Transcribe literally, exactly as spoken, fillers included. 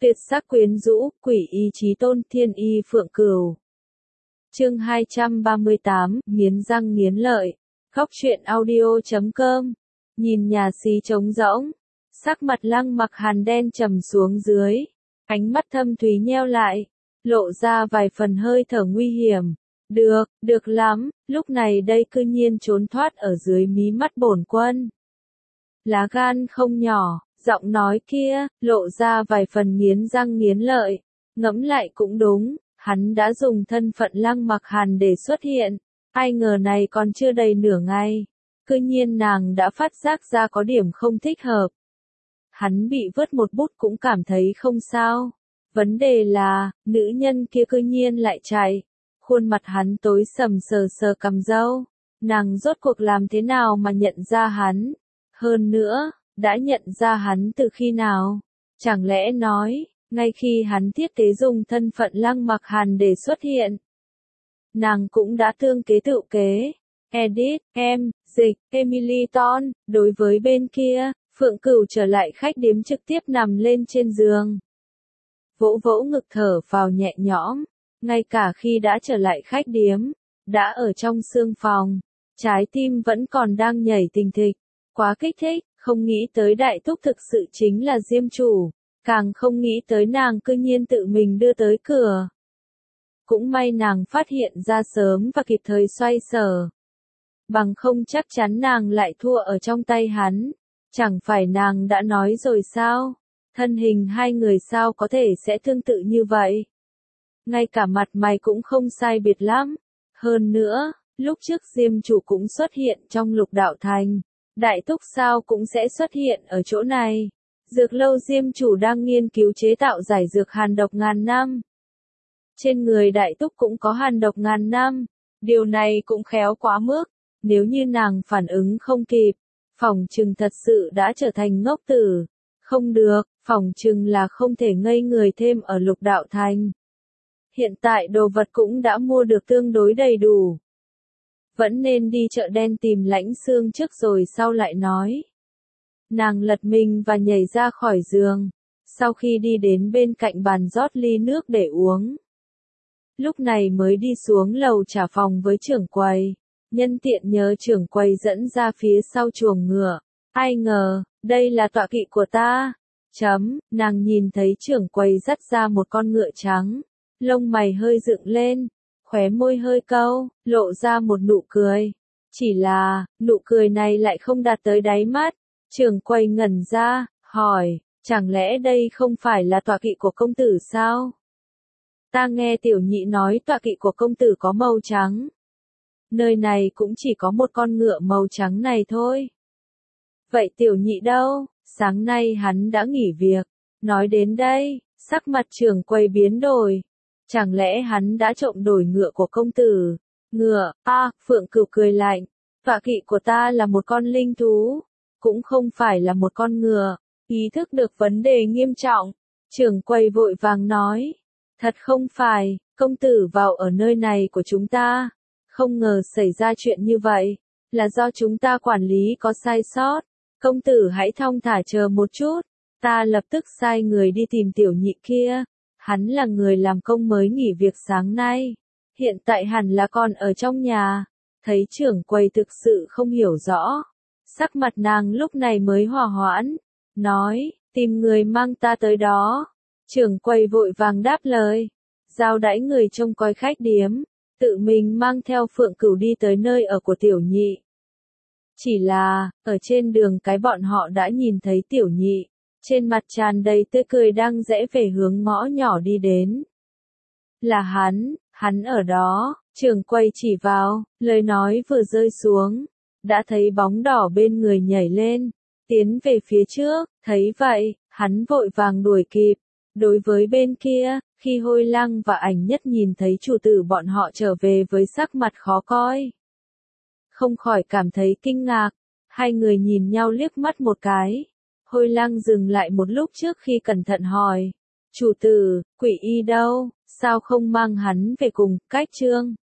Tuyệt sắc quyến rũ, quỷ y chí tôn, thiên y phượng cửu. Chương hai trăm ba mươi tám, nghiến răng nghiến lợi. Góc truyện audio chấm com. Nhìn nhà xí trống rỗng, sắc mặt Lăng Mặc Hàn đen trầm xuống dưới, ánh mắt thâm thúy nheo lại, lộ ra vài phần hơi thở nguy hiểm. Được, được lắm, lúc này đây cư nhiên trốn thoát ở dưới mí mắt bổn quân. Lá gan không nhỏ, giọng nói kia, lộ ra vài phần nghiến răng nghiến lợi. Ngẫm lại cũng đúng, hắn đã dùng thân phận Lăng Mặc Hàn để xuất hiện, ai ngờ này còn chưa đầy nửa ngày, cư nhiên nàng đã phát giác ra có điểm không thích hợp. Hắn bị vớt một bút cũng cảm thấy không sao. Vấn đề là, nữ nhân kia cư nhiên lại chạy. Khuôn mặt hắn tối sầm sờ sờ cằm râu. Nàng rốt cuộc làm thế nào mà nhận ra hắn? Hơn nữa, đã nhận ra hắn từ khi nào? Chẳng lẽ nói, ngay khi hắn thiết kế dùng thân phận Lăng Mặc Hàn để xuất hiện, nàng cũng đã tương kế tự kế. Edit, em, dịch, Emily Ton, đối với bên kia, Phượng Cửu trở lại khách điếm trực tiếp nằm lên trên giường. Vỗ vỗ ngực thở vào nhẹ nhõm, ngay cả khi đã trở lại khách điếm, đã ở trong sương phòng, trái tim vẫn còn đang nhảy thình thịch, quá kích thích, không nghĩ tới đại thúc thực sự chính là Diêm chủ, càng không nghĩ tới nàng cư nhiên tự mình đưa tới cửa. Cũng may nàng phát hiện ra sớm và kịp thời xoay sở. Bằng không chắc chắn nàng lại thua ở trong tay hắn. Chẳng phải nàng đã nói rồi sao? Thân hình hai người sao có thể sẽ tương tự như vậy? Ngay cả mặt mày cũng không sai biệt lắm. Hơn nữa, lúc trước Diêm chủ cũng xuất hiện trong Lục Đạo Thành. Đại thúc sao cũng sẽ xuất hiện ở chỗ này. Dược lâu Diêm chủ đang nghiên cứu chế tạo giải dược hàn độc ngàn năm. Trên người đại thúc cũng có hàn độc ngàn năm. Điều này cũng khéo quá mức. Nếu như nàng phản ứng không kịp, phỏng chừng thật sự đã trở thành ngốc tử. Không được, phỏng chừng là không thể ngây người thêm ở Lục Đạo Thành. Hiện tại đồ vật cũng đã mua được tương đối đầy đủ. Vẫn nên đi chợ đen tìm Lãnh Xương trước rồi sau lại nói. Nàng lật mình và nhảy ra khỏi giường. Sau khi đi đến bên cạnh bàn rót ly nước để uống. Lúc này mới đi xuống lầu trả phòng với trưởng quầy. Nhân tiện nhớ trưởng quầy dẫn ra phía sau chuồng ngựa. Ai ngờ, đây là tọa kỵ của ta. Chấm, nàng nhìn thấy trưởng quầy dắt ra một con ngựa trắng. Lông mày hơi dựng lên, khóe môi hơi cau, lộ ra một nụ cười. Chỉ là, nụ cười này lại không đạt tới đáy mắt. Trưởng quầy ngẩn ra, hỏi, chẳng lẽ đây không phải là tọa kỵ của công tử sao? Ta nghe tiểu nhị nói tọa kỵ của công tử có màu trắng. Nơi này cũng chỉ có một con ngựa màu trắng này thôi. Vậy tiểu nhị đâu? Sáng nay hắn đã nghỉ việc. Nói đến đây, sắc mặt trưởng quầy biến đổi. Chẳng lẽ hắn đã trộm đổi ngựa của công tử? Ngựa, a, à, Phượng Cửu cười lạnh. Tọa kỵ của ta là một con linh thú, cũng không phải là một con ngựa. Ý thức được vấn đề nghiêm trọng, trưởng quầy vội vàng nói. Thật không phải, công tử vào ở nơi này của chúng ta. Không ngờ xảy ra chuyện như vậy, là do chúng ta quản lý có sai sót. Công tử hãy thong thả chờ một chút, ta lập tức sai người đi tìm tiểu nhị kia. Hắn là người làm công mới nghỉ việc sáng nay, hiện tại hẳn là còn ở trong nhà. Thấy trưởng quầy thực sự không hiểu rõ, sắc mặt nàng lúc này mới hòa hoãn, nói, tìm người mang ta tới đó. Trưởng quầy vội vàng đáp lời, giao đãi người trông coi khách điếm, tự mình mang theo Phượng Cửu đi tới nơi ở của tiểu nhị. Chỉ là, ở trên đường cái bọn họ đã nhìn thấy tiểu nhị, trên mặt tràn đầy tươi cười đang rẽ về hướng ngõ nhỏ đi đến. Là hắn, hắn ở đó, trưởng quầy chỉ vào, lời nói vừa rơi xuống, đã thấy bóng đỏ bên người nhảy lên, tiến về phía trước, thấy vậy, hắn vội vàng đuổi kịp. Đối với bên kia, khi Hôi Lăng và Ảnh Nhất nhìn thấy chủ tử bọn họ trở về với sắc mặt khó coi, không khỏi cảm thấy kinh ngạc, hai người nhìn nhau liếc mắt một cái. Hôi Lăng dừng lại một lúc trước khi cẩn thận hỏi, chủ tử, quỷ y đâu, sao không mang hắn về cùng, cách trương.